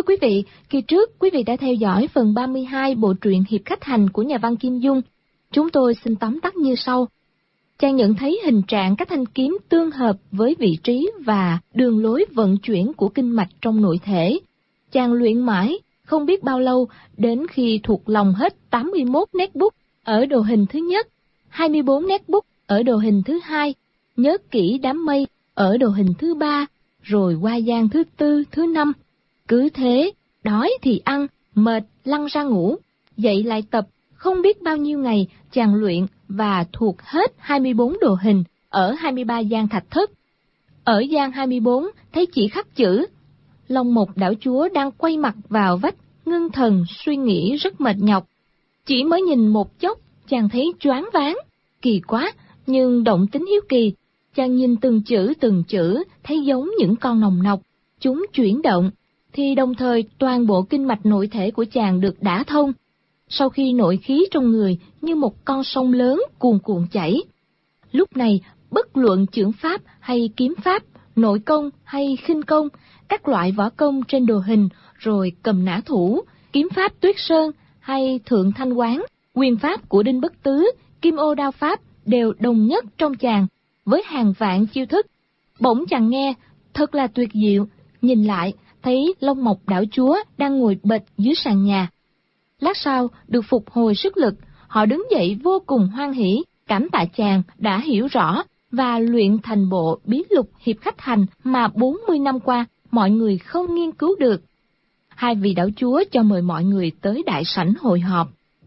Thưa quý vị, kỳ trước quý vị đã theo dõi phần 32 bộ truyện Hiệp Khách Hành của nhà văn Kim Dung. Chúng tôi xin tóm tắt như sau. Chàng nhận thấy hình trạng các thanh kiếm tương hợp với vị trí và đường lối vận chuyển của kinh mạch trong nội thể. Chàng luyện mãi, không biết bao lâu, đến khi thuộc lòng hết 81 nét bút ở đồ hình thứ nhất, 24 nét bút ở đồ hình thứ hai, nhớ kỹ đám mây ở đồ hình thứ ba, rồi hoa giang thứ tư, thứ năm. Cứ thế, đói thì ăn, mệt lăn ra ngủ, dậy lại tập, không biết bao nhiêu ngày chàng luyện và thuộc hết 24 đồ hình ở 23 gian thạch thất. Ở gian 24 thấy chỉ khắc chữ. Long Mộc đảo chúa đang quay mặt vào vách, ngưng thần suy nghĩ rất mệt nhọc. Chỉ mới nhìn một chốc, chàng thấy choáng váng, kỳ quá, nhưng động tính hiếu kỳ. Chàng nhìn từng chữ thấy giống những con nòng nọc, chúng chuyển động, thì đồng thời toàn bộ kinh mạch nội thể của chàng được đả thông. Sau khi nội khí trong người như một con sông lớn cuồn cuộn chảy. Lúc này, bất luận chưởng pháp hay kiếm pháp, nội công hay khinh công, các loại võ công trên đồ hình, rồi cầm nã thủ, kiếm pháp Tuyết Sơn hay Thượng Thanh Quán, quyền pháp của Đinh Bất Tứ, Kim Ô Đao Pháp đều đồng nhất trong chàng, với hàng vạn chiêu thức. Bỗng chàng nghe, thật là tuyệt diệu, nhìn lại, thấy Long Mộc đảo chúa đang ngồi bệt dưới sàn nhà. Lát sau, được phục hồi sức lực, họ đứng dậy vô cùng hoan hỉ, cảm tạ chàng đã hiểu rõ và luyện thành bộ bí lục Hiệp Khách Hành mà 40 năm qua mọi người không nghiên cứu được. Hai vị đảo chúa cho mời mọi người tới đại sảnh hội họp.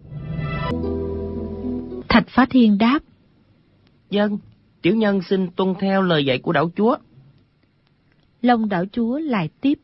Thạch Phá Thiên đáp: Vâng, tiểu nhân xin tuân theo lời dạy của đảo chúa. Long đảo chúa lại tiếp: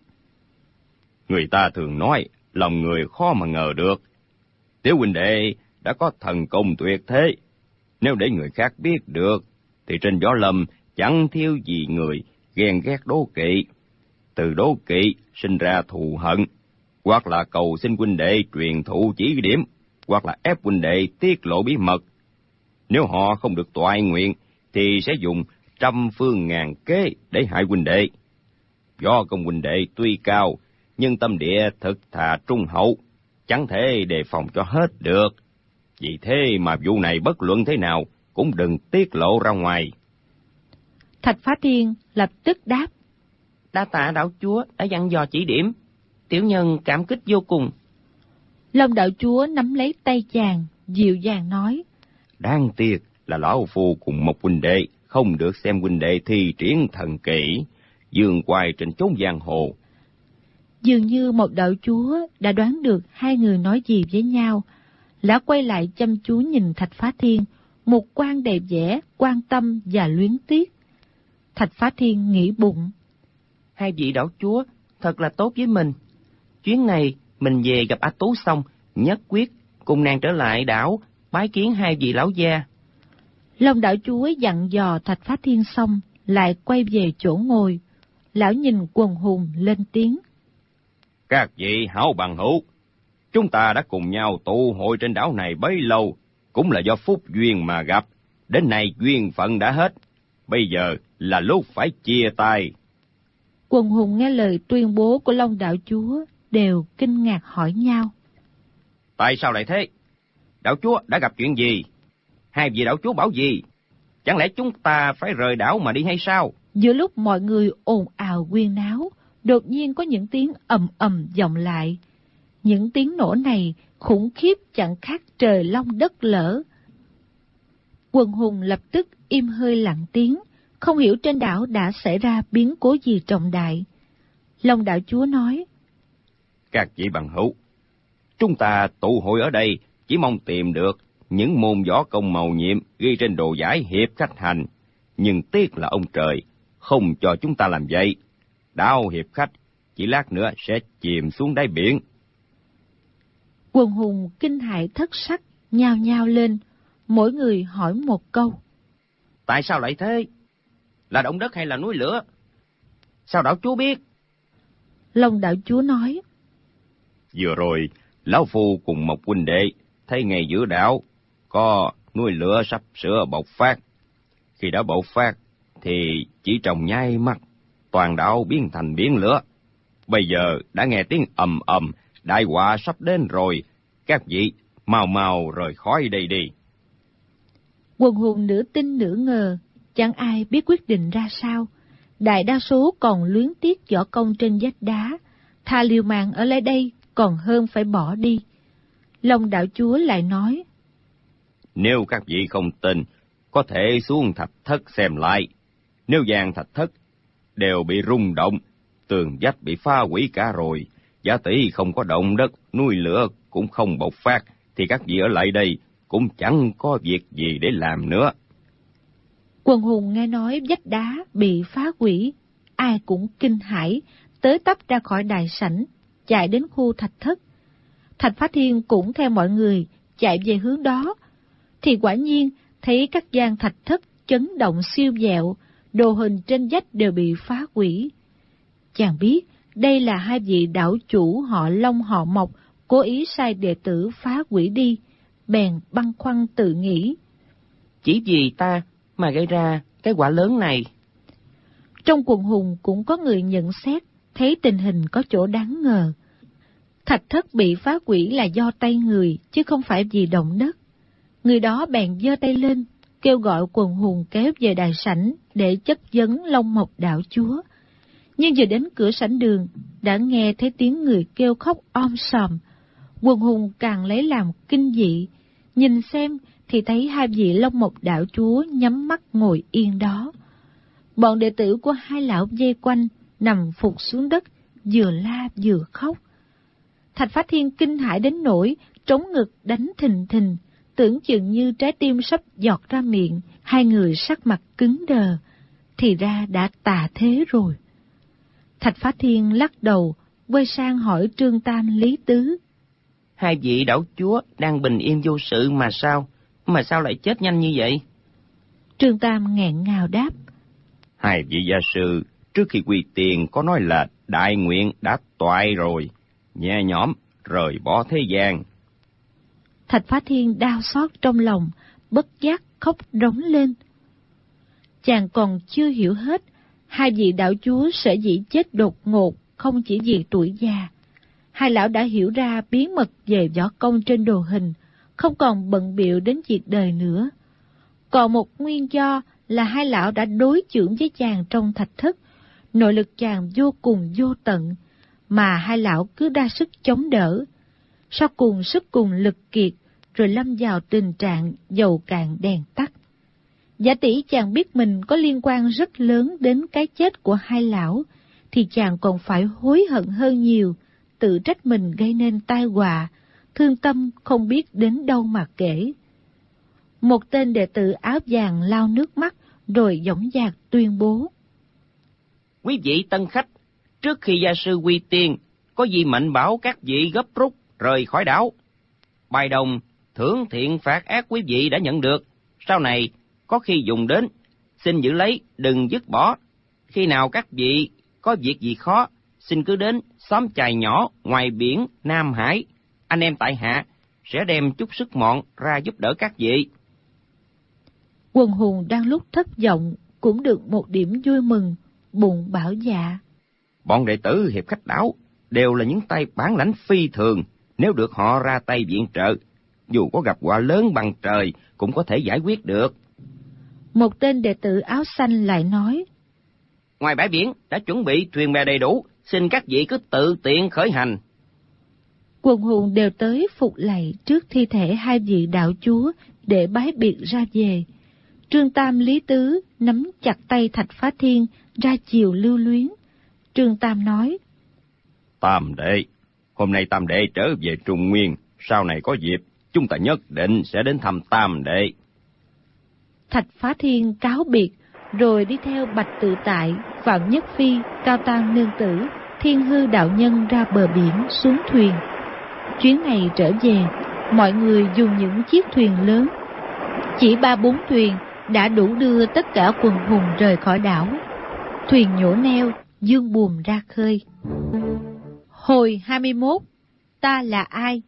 Người ta thường nói, lòng người khó mà ngờ được. Tiểu huynh đệ đã có thần công tuyệt thế. Nếu để người khác biết được, thì trên võ lâm chẳng thiếu gì người ghen ghét đố kỵ. Từ đố kỵ sinh ra thù hận, hoặc là cầu xin huynh đệ truyền thụ chỉ điểm, hoặc là ép huynh đệ tiết lộ bí mật. Nếu họ không được toại nguyện, thì sẽ dùng trăm phương ngàn kế để hại huynh đệ. Võ công huynh đệ tuy cao, nhưng tâm địa thực thà trung hậu, chẳng thể đề phòng cho hết được. Vì thế mà vụ này bất luận thế nào cũng đừng tiết lộ ra ngoài. Thạch Phá Thiên lập tức đáp: Đa tạ đảo chúa đã dặn dò chỉ điểm, tiểu nhân cảm kích vô cùng. Long đảo chúa nắm lấy tay chàng, dịu dàng nói: Đáng tiếc là lão phu cùng một huynh đệ không được xem huynh đệ thi triển thần kỹ, dương quay trên chốn giang hồ. Dường như một đạo chúa đã đoán được hai người nói gì với nhau. Lão quay lại chăm chú nhìn Thạch Phá Thiên, một quan đầy vẻ quan tâm và luyến tiếc. Thạch Phá Thiên nghĩ bụng: Hai vị đảo chúa thật là tốt với mình. Chuyến này mình về gặp A Tú xong, nhất quyết cùng nàng trở lại đảo bái kiến hai vị lão gia. Long đảo chúa dặn dò Thạch Phá Thiên xong, lại quay về chỗ ngồi. Lão nhìn quần hùng lên tiếng: Các vị hảo bằng hữu, chúng ta đã cùng nhau tụ hội trên đảo này bấy lâu, cũng là do phúc duyên mà gặp. Đến nay duyên phận đã hết, bây giờ là lúc phải chia tay. Quần hùng nghe lời tuyên bố của Long đảo chúa đều kinh ngạc hỏi nhau: Tại sao lại thế? Đảo chúa đã gặp chuyện gì? Hai vị đảo chúa bảo gì? Chẳng lẽ chúng ta phải rời đảo mà đi hay sao? Giữa lúc mọi người ồn ào huyên náo, đột nhiên có những tiếng ầm ầm vọng lại. Những tiếng nổ này khủng khiếp chẳng khác trời long đất lở. Quần hùng lập tức im hơi lặng tiếng, không hiểu trên đảo đã xảy ra biến cố gì trọng đại. Long đảo chúa nói: Các vị bằng hữu, chúng ta tụ hội ở đây chỉ mong tìm được những môn võ công màu nhiệm ghi trên đồ giải Hiệp Khách Hành, nhưng tiếc là ông trời không cho chúng ta làm vậy. Đảo Hiệp Khách chỉ lát nữa sẽ chìm xuống đáy biển. Quần hùng kinh hãi thất sắc, nhao nhao lên, mỗi người hỏi một câu: Tại sao lại thế? Là động đất hay là núi lửa? Sao đảo chúa biết? Long đảo chúa nói: Vừa rồi, lão phu cùng một huynh đệ thấy ngay giữa đảo có núi lửa sắp sửa bộc phát. Khi đã bộc phát thì chỉ trong nháy mắt toàn đảo biến thành biển lửa. Bây giờ đã nghe tiếng ầm ầm, đại họa sắp đến rồi. Các vị mau mau rời khỏi đây đi. Quần hùng nửa tin nửa ngờ, chẳng ai biết quyết định ra sao. Đại đa số còn luyến tiếc võ công trên vách đá, thà liều mạng ở lại đây còn hơn phải bỏ đi. Long đạo chúa lại nói: Nếu các vị không tin, có thể xuống thạch thất xem lại. Nếu gian thạch thất đều bị rung động, tường vách bị phá hủy cả rồi, giả tỷ không có động đất, núi lửa cũng không bộc phát, thì các vị ở lại đây cũng chẳng có việc gì để làm nữa. Quần hùng nghe nói vách đá bị phá hủy, ai cũng kinh hãi, tới tấp ra khỏi đại sảnh, chạy đến khu thạch thất. Thạch Phá Thiên cũng theo mọi người chạy về hướng đó, thì quả nhiên thấy các gian thạch thất chấn động siêu vẹo, đồ hình trên vách đều bị phá hủy. Chàng biết đây là hai vị đảo chủ họ Long họ Mộc cố ý sai đệ tử phá hủy đi, bèn băn khoăn tự nghĩ: Chỉ vì ta mà gây ra cái quả lớn này. Trong quần hùng cũng có người nhận xét, thấy tình hình có chỗ đáng ngờ. Thạch thất bị phá hủy là do tay người, chứ không phải vì động đất. Người đó bèn giơ tay lên, kêu gọi quần hùng kéo về đại sảnh để chất vấn Long Mộc đạo chúa. Nhưng vừa đến cửa sảnh đường, đã nghe thấy tiếng người kêu khóc om sòm. Quần hùng càng lấy làm kinh dị, nhìn xem thì thấy hai vị Long Mộc đạo chúa nhắm mắt ngồi yên đó. Bọn đệ tử của hai lão vây quanh, nằm phục xuống đất, vừa la vừa khóc. Thạch Phá Thiên kinh hãi đến nỗi trống ngực đánh thình thình, tưởng chừng như trái tim sắp giọt ra miệng. Hai người sắc mặt cứng đờ, thì ra đã tà thế rồi. Thạch Phá Thiên lắc đầu, quay sang hỏi Trương Tam Lý Tứ: Hai vị đảo chúa đang bình yên vô sự mà sao lại chết nhanh như vậy? Trương Tam nghẹn ngào đáp: Hai vị gia sư trước khi quy tiền có nói là đại nguyện đã toại rồi, nhẹ nhõm rời bỏ thế gian. Thạch Phá Thiên đau xót trong lòng, bất giác khóc rống lên. Chàng còn chưa hiểu hết, hai vị đạo chúa sở dĩ chết đột ngột không chỉ vì tuổi già. Hai lão đã hiểu ra bí mật về võ công trên đồ hình, không còn bận bịu đến việc đời nữa. Còn một nguyên do là hai lão đã đối chưởng với chàng trong thạch thất, nội lực chàng vô cùng vô tận, mà hai lão cứ đa sức chống đỡ. Sau cùng sức cùng lực kiệt, rồi lâm vào tình trạng dầu cạn đèn tắt. Giả tỷ chàng biết mình có liên quan rất lớn đến cái chết của hai lão, thì chàng còn phải hối hận hơn nhiều, tự trách mình gây nên tai họa, thương tâm không biết đến đâu mà kể. Một tên đệ tử áo vàng lau nước mắt, rồi dõng dạc tuyên bố: Quý vị tân khách, trước khi gia sư quy tiên, có gì mệnh bảo các vị gấp rút rời khỏi đảo. Bài đồng thưởng thiện phạt ác quý vị đã nhận được, sau này có khi dùng đến, xin giữ lấy, đừng dứt bỏ. Khi nào các vị có việc gì khó, xin cứ đến xóm chài nhỏ ngoài biển Nam Hải, anh em tại hạ sẽ đem chút sức mọn ra giúp đỡ các vị. Quần hùng đang lúc thất vọng cũng được một điểm vui mừng, bụng bảo dạ: Bọn đệ tử hiệp khách đảo đều là những tay bản lãnh phi thường, nếu được họ ra tay viện trợ, dù có gặp họa lớn bằng trời cũng có thể giải quyết được. Một tên đệ tử áo xanh lại nói: Ngoài bãi biển đã chuẩn bị thuyền bè đầy đủ, xin các vị cứ tự tiện khởi hành. Quần hùng đều tới phục lạy trước thi thể hai vị đạo chúa để bái biệt ra về. Trương Tam Lý Tứ nắm chặt tay Thạch Phá Thiên ra chiều lưu luyến. Trương Tam nói: Tam đệ, hôm nay Tam đệ trở về Trung Nguyên, sau này có dịp chúng ta nhất định sẽ đến thăm Tam đệ. Thạch Phá Thiên cáo biệt, rồi đi theo Bạch Tự Tại, Phạm Nhất Phi, Cao Tam Nương Tử, Thiên Hư đạo nhân ra bờ biển xuống thuyền. Chuyến này trở về, mọi người dùng những chiếc thuyền lớn. Chỉ 3-4 thuyền đã đủ đưa tất cả quần hùng rời khỏi đảo. Thuyền nhổ neo, dương buồm ra khơi. Hồi 21. Ta là ai?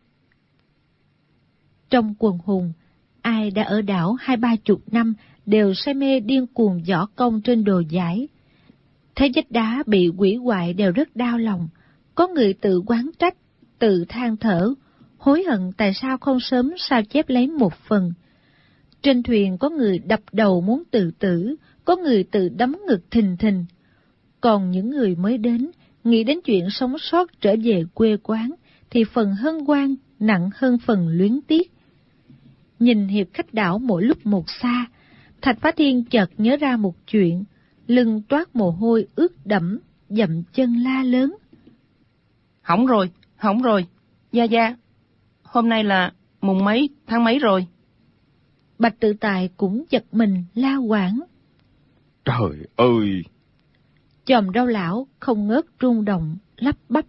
Trong quần hùng, ai đã ở đảo 20-30 năm đều say mê điên cuồng võ công trên đồ giải. Thấy vách đá bị hủy hoại đều rất đau lòng, Có người tự oán trách, tự than thở, hối hận tại sao không sớm sao chép lấy một phần. Trên thuyền có người đập đầu muốn tự tử, có người tự đấm ngực thình thình. Còn những người mới đến, nghĩ đến chuyện sống sót trở về quê quán, thì phần hân hoan nặng hơn phần luyến tiếc. Nhìn hiệp khách đảo mỗi lúc một xa, Thạch Phá Thiên chợt nhớ ra một chuyện, lưng toát mồ hôi ướt đẫm, dậm chân la lớn. Hỏng rồi, Gia Gia, hôm nay là mùng mấy, tháng mấy rồi? Bạch Tự Tại cũng giật mình la hoảng. Trời ơi! Chòm Râu lão không ngớt rung động, lắp bắp.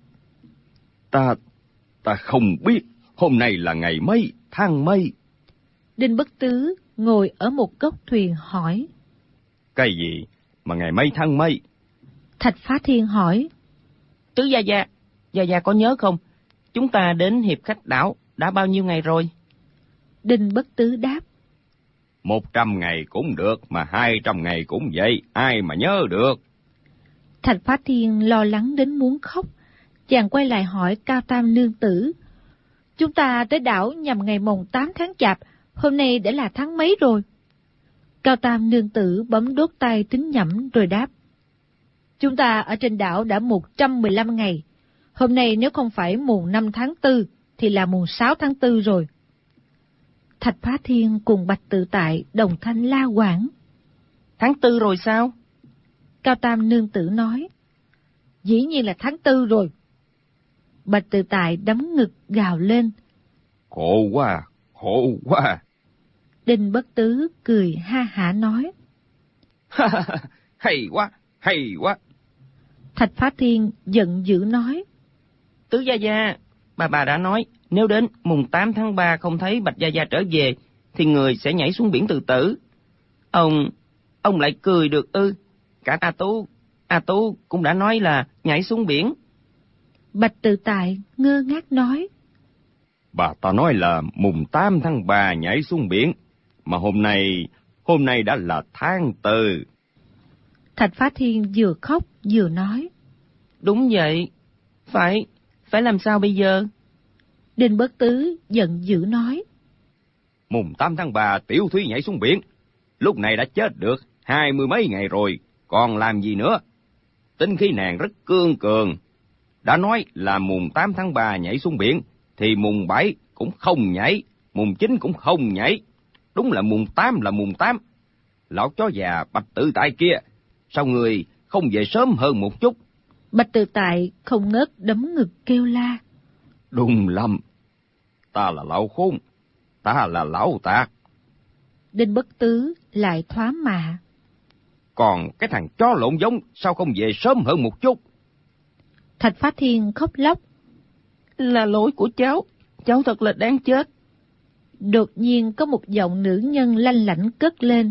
Ta không biết, hôm nay là ngày mấy, tháng mấy? Đinh Bất Tứ ngồi ở một góc thuyền hỏi. Cái gì mà ngày mấy tháng mấy? Thạch Phá Thiên hỏi. Tứ Gia Gia có nhớ không? Chúng ta đến hiệp khách đảo đã bao nhiêu ngày rồi? Đinh Bất Tứ đáp. 100 ngày cũng được, mà 200 ngày cũng vậy, ai mà nhớ được? Thạch Phá Thiên lo lắng đến muốn khóc. Chàng quay lại hỏi Cao Tam nương tử. Chúng ta tới đảo nhằm ngày mồng 8 tháng Chạp, hôm nay đã là tháng mấy rồi? Cao Tam nương tử bấm đốt tay tính nhẩm rồi đáp. Chúng ta ở trên đảo đã 115 ngày. Hôm nay nếu không phải mùng 5 tháng 4 thì là mùng 6 tháng 4 rồi. Thạch Phá Thiên cùng Bạch Tự Tại đồng thanh la hoảng. Tháng 4 rồi sao? Cao Tam nương tử nói. Dĩ nhiên là tháng 4 rồi. Bạch Tự Tại đấm ngực gào lên. Khổ quá. Đinh Bất Tứ cười ha hả nói. Hay quá. Thạch Phá Thiên giận dữ nói. Tứ Gia, bà đã nói, nếu đến mùng 8 tháng 3 không thấy Bạch Gia trở về, thì người sẽ nhảy xuống biển tự tử. Ông lại cười được ư? Cả A Tú cũng đã nói là nhảy xuống biển. Bạch Tự Tại ngơ ngác nói. Bà ta nói là mùng 8 tháng 3 nhảy xuống biển, mà hôm nay đã là tháng 4. Thạch Phá Thiên vừa khóc vừa nói. Đúng vậy, phải làm sao bây giờ? Đinh Bất Tứ giận dữ nói. Mùng 8 tháng 3 Tiểu Thúy nhảy xuống biển, lúc này đã chết được 20 mấy ngày rồi, còn làm gì nữa? Tính khí nàng rất cương cường. Đã nói là mùng 8 tháng 3 nhảy xuống biển, thì mùng 7 cũng không nhảy, mùng 9 cũng không nhảy. Đúng là mùng 8 là mùng 8. Lão chó già Bạch Tự Tại kia, sao người không về sớm hơn một chút? Bạch Tự Tại không ngớt đấm ngực kêu la. Đúng lắm, ta là lão khôn, ta là lão tạc. Đinh Bất Tứ lại thoá mạ. Còn cái thằng chó lộn giống sao không về sớm hơn một chút? Thạch Phá Thiên khóc lóc. Là lỗi của cháu thật là đáng chết. Đột nhiên có một giọng nữ nhân lanh lảnh cất lên.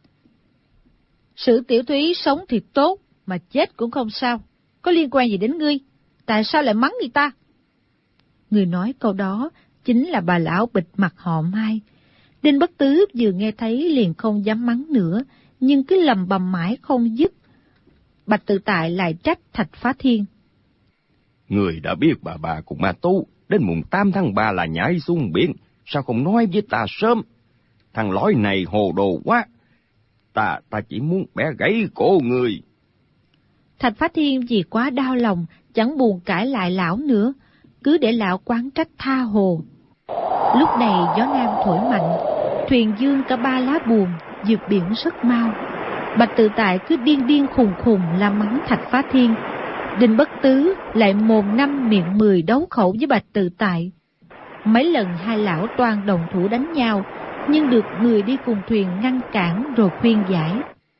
Sử Tiểu Thúy sống thì tốt, mà chết cũng không sao. Có liên quan gì đến ngươi? Tại sao lại mắng người ta? Người nói câu đó chính là bà lão bịt mặt họ Mai. Đinh Bất Tứ vừa nghe thấy liền không dám mắng nữa, nhưng cứ lầm bầm mãi không dứt. Bạch Tự Tại lại trách Thạch Phá Thiên. Người đã biết bà cùng Ma Tú đến mùng 8 tháng 3 là nhảy xuống biển, sao không nói với ta sớm? Thằng lói này hồ đồ quá. Ta chỉ muốn bẻ gãy cổ người. Thạch Phá Thiên vì quá đau lòng, chẳng buồn cãi lại lão nữa, cứ để lão quán trách tha hồ. Lúc này gió nam thổi mạnh, thuyền dương cả 3 lá buồm, vượt biển rất mau. Bạch Tự Tại cứ điên khùng la mắng Thạch Phá Thiên. Đinh Bất Tứ lại mồm 5 miệng 10 đấu khẩu với Bạch Tự Tại. Mấy lần hai lão toan đồng thủ đánh nhau, nhưng được người đi cùng thuyền ngăn cản rồi khuyên giải.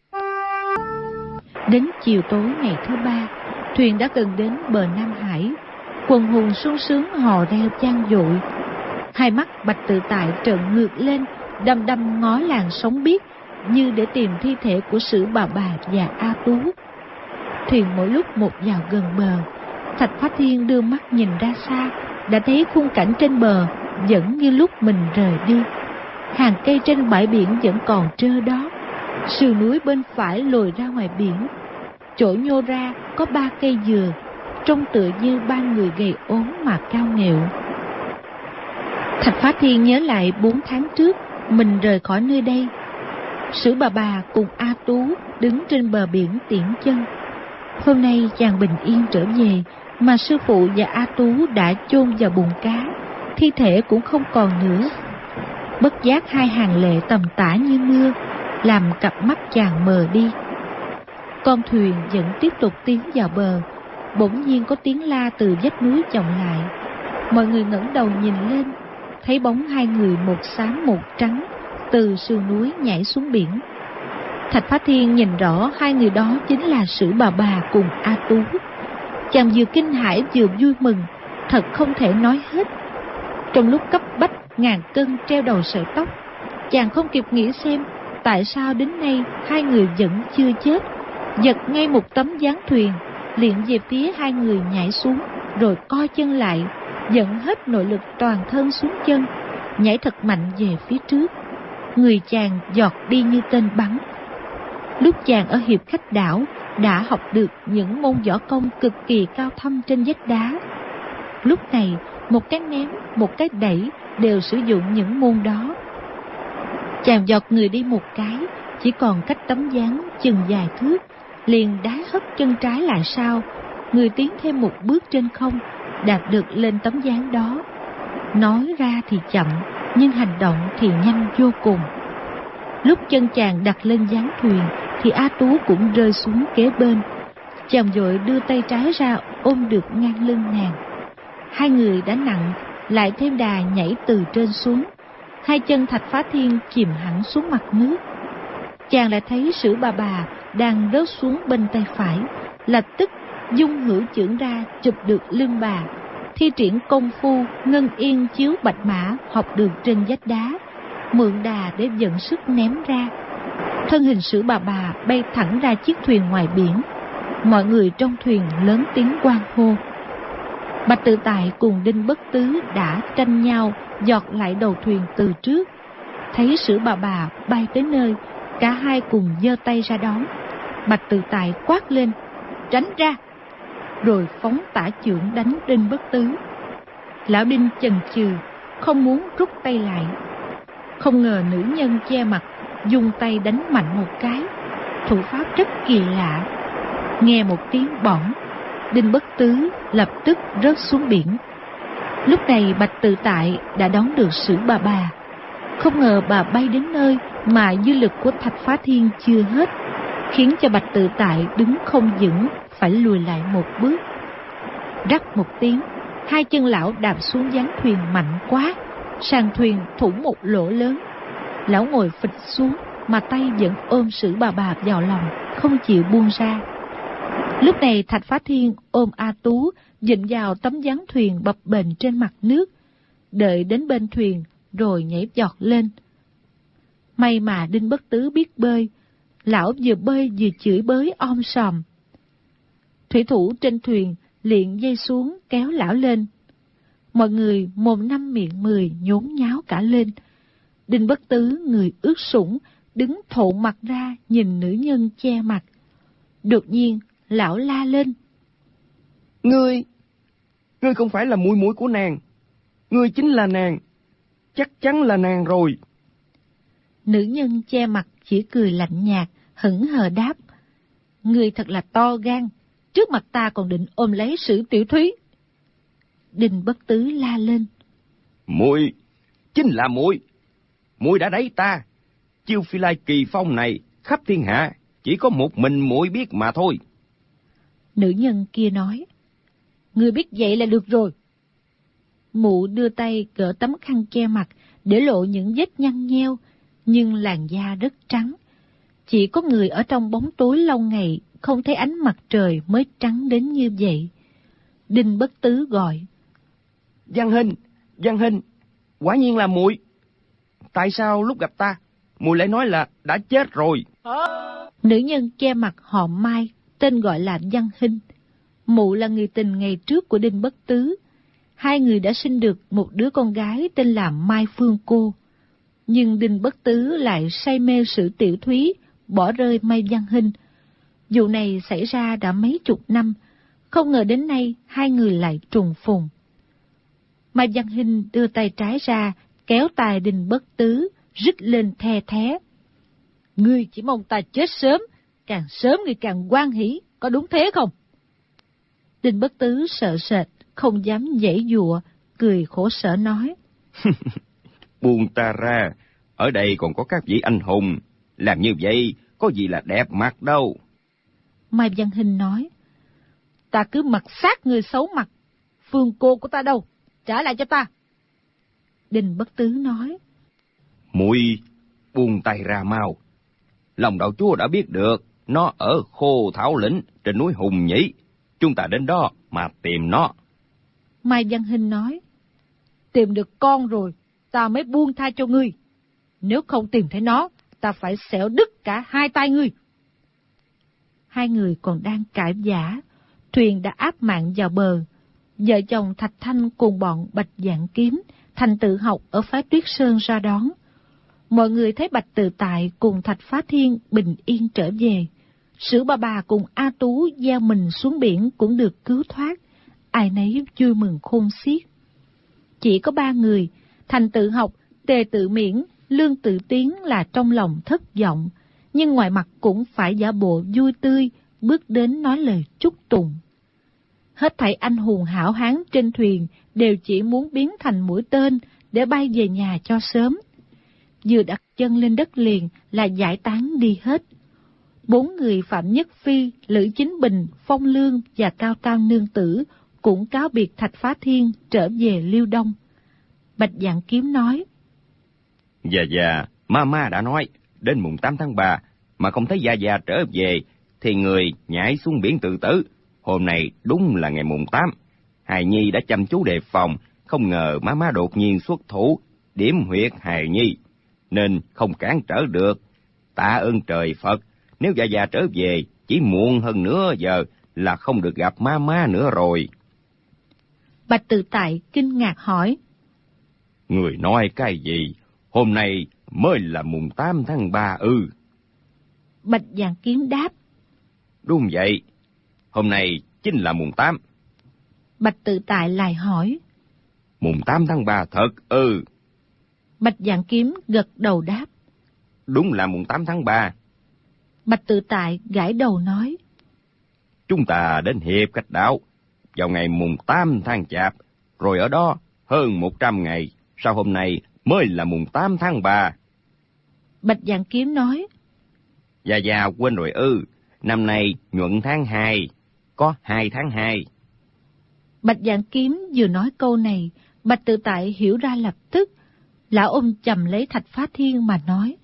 Đến chiều tối ngày thứ 3, thuyền đã gần đến bờ Nam Hải. Quần hùng sung sướng hò reo vang dội. Hai mắt Bạch Tự Tại trợn ngược lên, đăm ngó làng sóng biếc, như để tìm thi thể của Sử bà và A Tú. Thuyền mỗi lúc một vào gần bờ. Thạch Phá Thiên đưa mắt nhìn ra xa, đã thấy khung cảnh trên bờ vẫn như lúc mình rời đi. Hàng cây trên bãi biển vẫn còn trơ đó. Sườn núi bên phải lồi ra ngoài biển. Chỗ nhô ra có 3 cây dừa, trông tựa như ba người gầy ốm mà cao nghệu. Thạch Phá Thiên nhớ lại 4 tháng trước mình rời khỏi nơi đây. Sử bà cùng A Tú đứng trên bờ biển tiễn chân. Hôm nay chàng bình yên trở về, mà sư phụ và A Tú đã chôn vào bùn cá, thi thể cũng không còn nữa. Bất giác 2 hàng lệ tầm tã như mưa, làm cặp mắt chàng mờ đi. Con thuyền vẫn tiếp tục tiến vào bờ. Bỗng nhiên có tiếng la từ vách núi vọng lại. Mọi người ngẩng đầu nhìn lên, thấy bóng 2 người, một xám một trắng, từ sườn núi nhảy xuống biển. Thạch Phá Thiên nhìn rõ 2 người đó chính là Sử bà cùng A Tú. Chàng vừa kinh hãi vừa vui mừng, thật không thể nói hết. Trong lúc cấp bách ngàn cân treo đầu sợi tóc, chàng không kịp nghĩ xem tại sao đến nay 2 người vẫn chưa chết. Giật ngay một tấm ván thuyền, liền về phía 2 người nhảy xuống, rồi co chân lại, dẫn hết nội lực toàn thân xuống chân, nhảy thật mạnh về phía trước. Người chàng giọt đi như tên bắn. Lúc chàng ở Hiệp Khách Đảo đã học được những môn võ công cực kỳ cao thâm trên vách đá. Lúc này, một cái ném, một cái đẩy đều sử dụng những môn đó. Chàng giọt người đi một cái, chỉ còn cách tấm ván chừng vài thước, liền đá hất chân trái lại sau, người tiến thêm một bước trên không, đạt được lên tấm ván đó. Nói ra thì chậm, nhưng hành động thì nhanh vô cùng. Lúc chân chàng đặt lên ván thuyền, thì A Tú cũng rơi xuống kế bên. Chàng vội đưa tay trái ra ôm được ngang lưng nàng. 2 người đã nặng, lại thêm đà nhảy từ trên xuống. 2 chân Thạch Phá Thiên chìm hẳn xuống mặt nước. Chàng lại thấy Sử bà đang rớt xuống bên tay phải, lập tức dung hữu chưởng ra chụp được lưng bà, thi triển công phu ngân yên chiếu bạch mã học được trên vách đá, mượn đà để dẫn sức ném ra. Thân hình Sử bà bay thẳng ra chiếc thuyền ngoài biển. Mọi người trong thuyền lớn tiếng hoan hô. Bạch Tự Tại cùng Đinh Bất Tứ đã tranh nhau giọt lại đầu thuyền từ trước. Thấy Sử bà bay tới nơi, cả hai cùng giơ tay ra đón. Bạch Tự Tại quát lên: "Tránh ra!" rồi phóng tả chưởng đánh Đinh Bất Tứ. Lão Đinh chần chừ, không muốn rút tay lại. Không ngờ nữ nhân che mặt dùng tay đánh mạnh một cái, thủ pháp rất kỳ lạ. Nghe một tiếng bỏng, Đinh Bất Tứ lập tức rớt xuống biển. Lúc này Bạch Tự Tại đã đón được Sử bà. Không ngờ bà bay đến nơi mà dư lực của Thạch Phá Thiên chưa hết, khiến cho Bạch Tự Tại đứng không vững, phải lùi lại một bước. Rắc một tiếng, 2 chân lão đạp xuống ván thuyền mạnh quá, sàn thuyền thủng một lỗ lớn. Lão ngồi phịch xuống, mà tay vẫn ôm Sử bà vào lòng, không chịu buông ra. Lúc này Thạch Phá Thiên ôm A Tú dịnh vào tấm ván thuyền bập bềnh trên mặt nước, đợi đến bên thuyền rồi nhảy giọt lên. May mà Đinh Bất Tứ biết bơi, lão vừa bơi vừa chửi bới om sòm. Thủy thủ trên thuyền liền dây xuống kéo lão lên. Mọi người mồm 5 miệng 10 nhốn nháo cả lên. Đinh Bất Tứ người ướt sũng, đứng thộn mặt ra nhìn nữ nhân che mặt. Đột nhiên lão la lên: Ngươi không phải là muội muội của nàng, ngươi chính là nàng, chắc chắn là nàng rồi. Nữ nhân che mặt chỉ cười lạnh nhạt, hững hờ đáp: Ngươi thật là to gan, trước mặt ta còn định ôm lấy Sử tiểu thúy. Đinh Bất Tứ la lên: Muội, chính là muội. Muội đã đẩy ta. Chiêu Phi Lai Kỳ Phong này khắp thiên hạ chỉ có một mình muội biết mà thôi. Nữ nhân kia nói: Ngươi biết vậy là được rồi. Mụ đưa tay cỡ tấm khăn che mặt, để lộ những vết nhăn nheo, nhưng làn da rất trắng. Chỉ có người ở trong bóng tối lâu ngày, không thấy ánh mặt trời mới trắng đến như vậy. Đinh Bất Tứ gọi: Văn Hình, quả nhiên là muội. Tại sao lúc gặp ta, muội lại nói là đã chết rồi? Nữ nhân che mặt họ Mai, tên gọi là Văn Hình. Mụ là người tình ngày trước của Đinh Bất Tứ. 2 người đã sinh được một đứa con gái tên là Mai Phương Cô. Nhưng Đinh Bất Tứ lại say mê Sử tiểu thúy, bỏ rơi Mai Văn Hình. Vụ này xảy ra đã mấy chục năm, Không ngờ đến nay hai người lại trùng phùng. Mai Văn Hinh đưa tay trái ra, kéo tay Đinh Bất Tứ, rít lên the thé. Ngươi chỉ mong ta chết sớm, càng sớm ngươi càng hoan hỉ, có đúng thế không? Đinh Bất Tứ sợ sệt, không dám giãy giụa, cười khổ sở nói. Buông ta ra, ở đây còn có các vị anh hùng, làm như vậy có gì là đẹp mặt đâu. Mai Văn Hinh nói. Ta cứ mặc sát người xấu mặt, Phương cô của ta đâu, trả lại cho ta. Đinh Bất Tứ nói. Muội buông tay ra mau. Lòng đạo chúa đã biết được, nó ở Khô Thảo Lĩnh trên núi Hùng Nhĩ. Chúng ta đến đó mà tìm nó. Mai Văn Hinh nói. Tìm được con rồi, ta mới buông tha cho ngươi. Nếu không tìm thấy nó, ta phải xẻo đứt cả hai tay ngươi. Hai người còn đang cãi vã, thuyền đã áp mạng vào bờ. Vợ chồng Thạch Thanh cùng bọn Bạch Vạn Kiếm, Thành Tự Học ở phái Tuyết Sơn ra đón. Mọi người thấy Bạch Tự Tại cùng Thạch Phá Thiên bình yên trở về. Sử bà cùng A Tú gieo mình xuống biển cũng được cứu thoát. Ai nấy vui mừng khôn xiết. Chỉ có ba người, Thành Tự Học, Tề Tự Miễn, Lương Tự Tiến là trong lòng thất vọng, nhưng ngoài mặt cũng phải giả bộ vui tươi, bước đến nói lời chúc tụng. Hết thảy anh hùng hảo hán trên thuyền đều chỉ muốn biến thành mũi tên để bay về nhà cho sớm. Vừa đặt chân lên đất liền là giải tán đi hết. 4 người Phạm Nhất Phi, Lữ Chính Bình, Phong Lương và Cao Tam Nương Tử cũng cáo biệt Thạch Phá Thiên trở về Liêu Đông. Bạch Vạn Kiếm nói. Dạ, ma đã nói, đến mùng 8 tháng 3 mà không thấy Dạ trở về, thì người nhảy xuống biển tự tử. Hôm nay đúng là ngày mùng 8. Hài Nhi đã chăm chú đề phòng, không ngờ má đột nhiên xuất thủ, điểm huyệt Hài Nhi, nên không cản trở được. Tạ ơn trời Phật, nếu Dạ trở về, chỉ muộn hơn nửa giờ là không được gặp má nữa rồi. Bạch Tự Tại kinh ngạc hỏi. Người nói cái gì? Hôm nay mới là mùng 8 tháng 3 ư? Bạch Vạn Kiếm đáp. Đúng vậy, hôm nay chính là mùng 8. Bạch Tự Tại lại hỏi. Mùng 8 tháng 3 thật ư? Bạch Vạn Kiếm gật đầu đáp. Đúng là mùng 8 tháng 3. Bạch Tự Tại gãi đầu nói. Chúng ta đến Hiệp Khách Đảo vào ngày mùng 8 tháng Chạp, rồi ở đó hơn 100 ngày, sau hôm nay mới là mùng 8 tháng 3. Bạch Vạn Kiếm nói. Dạ quên rồi ư, năm nay nhuận tháng 2, có 2 tháng 2. Bạch Vạn Kiếm vừa nói câu này, Bạch Tự Tại hiểu ra lập tức. Lão ôm chầm lấy Thạch Phá Thiên mà nói.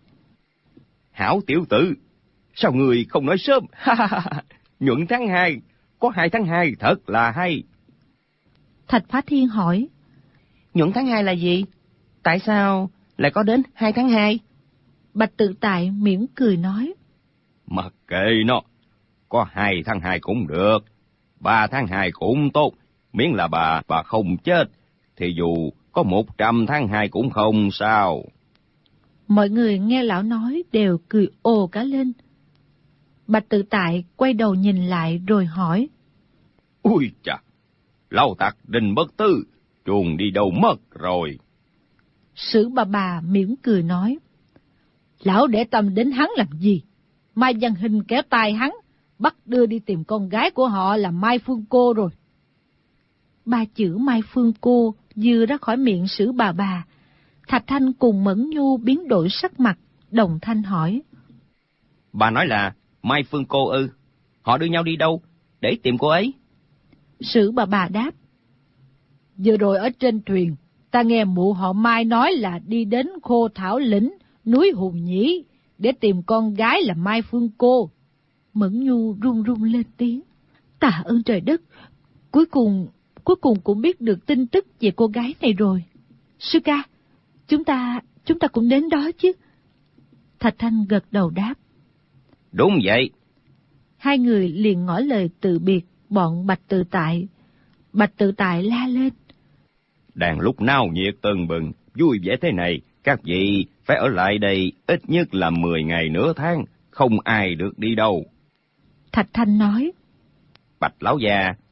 Hảo tiểu tử, sao người không nói sớm? Nhuận tháng 2, có 2 tháng 2 thật là hay. Thạch Phá Thiên hỏi. Nhuận tháng 2 là gì? Tại sao lại có đến 2 tháng 2? Bạch Tự Tại mỉm cười nói. Mặc kệ nó, có 2 tháng 2 cũng được, 3 tháng 2 cũng tốt, miễn là bà không chết, thì dù có 100 tháng 2 cũng không sao. Mọi người nghe lão nói đều cười ồ cả lên. Bạch Tự Tại quay đầu nhìn lại rồi hỏi. Ui chà, lão tặc Đinh Bất Tứ, chuồn đi đâu mất rồi? Sử bà mỉm cười nói. Lão để tâm đến hắn làm gì? Mai Văn Hinh kéo tay hắn, bắt đưa đi tìm con gái của họ là Mai Phương Cô rồi. 3 chữ Mai Phương Cô vừa ra khỏi miệng Sử bà. Thạch Thanh cùng Mẫn Nhu biến đổi sắc mặt, đồng thanh hỏi. Bà nói là Mai Phương Cô ư? Họ đưa nhau đi đâu để tìm cô ấy? Sử bà đáp. Vừa rồi ở trên thuyền, ta nghe mụ họ Mai nói là đi đến Khô Thảo Lĩnh, núi Hùng Nhĩ, để tìm con gái là Mai Phương Cô. Mẫn Nhu run run lên tiếng. Tạ ơn trời đất, cuối cùng cũng biết được tin tức về cô gái này rồi. Sư ca, chúng ta cũng đến đó chứ? Thạch Thanh gật đầu đáp. Đúng vậy. Hai người liền ngỏ lời từ biệt bọn Bạch Tự Tại. Bạch Tự Tại la lên. Đang lúc náo nhiệt tưng bừng, vui vẻ thế này, các vị phải ở lại đây ít nhất là 10 ngày nửa tháng, không ai được đi đâu. Thạch Thanh nói. Bạch lão già,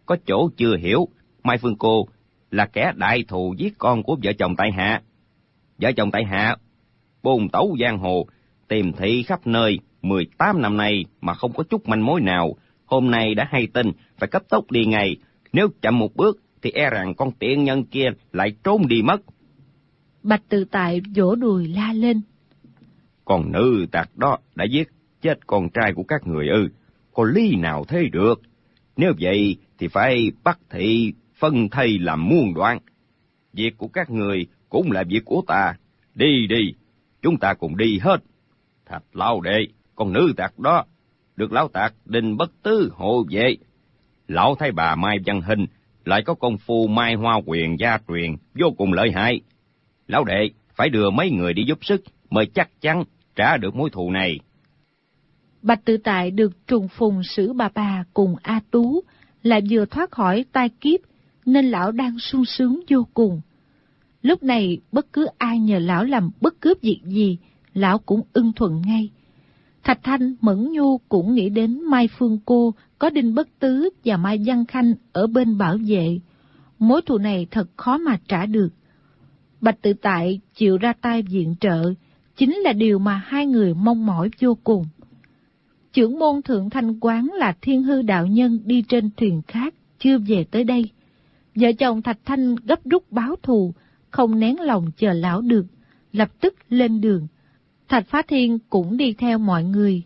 có chỗ chưa hiểu. Mai Phương cô là kẻ đại thù giết con của vợ chồng tại hạ. Vợ chồng tại hạ bôn tẩu giang hồ, tìm thị khắp nơi 18 năm nay mà không có chút manh mối nào. Hôm nay đã hay tin, phải cấp tốc đi ngay. Nếu chậm một bước thì e rằng con tiện nhân kia lại trốn đi mất. Bạch Tự Tại vỗ đùi la lên. Con nữ tặc đó đã giết chết con trai của các người ư? Có lý nào thế được? Nếu vậy thì phải bắt thị phân thây làm muôn đoạn. Việc của các người cũng là việc của ta. Đi đi, chúng ta cùng đi hết. Thạch lão đệ, con nữ tặc đó được lão tặc Đinh Bất Tứ hộ vệ. Lão thấy bà Mai Văn Hình lại có công phu mai hoa quyền gia truyền vô cùng lợi hại. Lão đệ phải đưa mấy người đi giúp sức mới chắc chắn trả được mối thù này. Bạch Tự Tại được trùng phùng Sử bà cùng A Tú, lại vừa thoát khỏi tai kiếp, nên lão đang sung sướng vô cùng. Lúc này bất cứ ai nhờ lão làm bất cứ việc gì, lão cũng ưng thuận ngay. Thạch Thanh, Mẫn Nhu cũng nghĩ đến Mai Phương cô có Đinh Bất Tứ và Mai Văn Khanh ở bên bảo vệ. Mối thù này thật khó mà trả được. Bạch Tự Tại chịu ra tay viện trợ, chính là điều mà hai người mong mỏi vô cùng. Chưởng môn Thượng Thanh Quán là Thiên Hư đạo nhân đi trên thuyền khác, chưa về tới đây. Vợ chồng Thạch Thanh gấp rút báo thù, không nén lòng chờ lão được, lập tức lên đường. Thạch Phá Thiên cũng đi theo mọi người.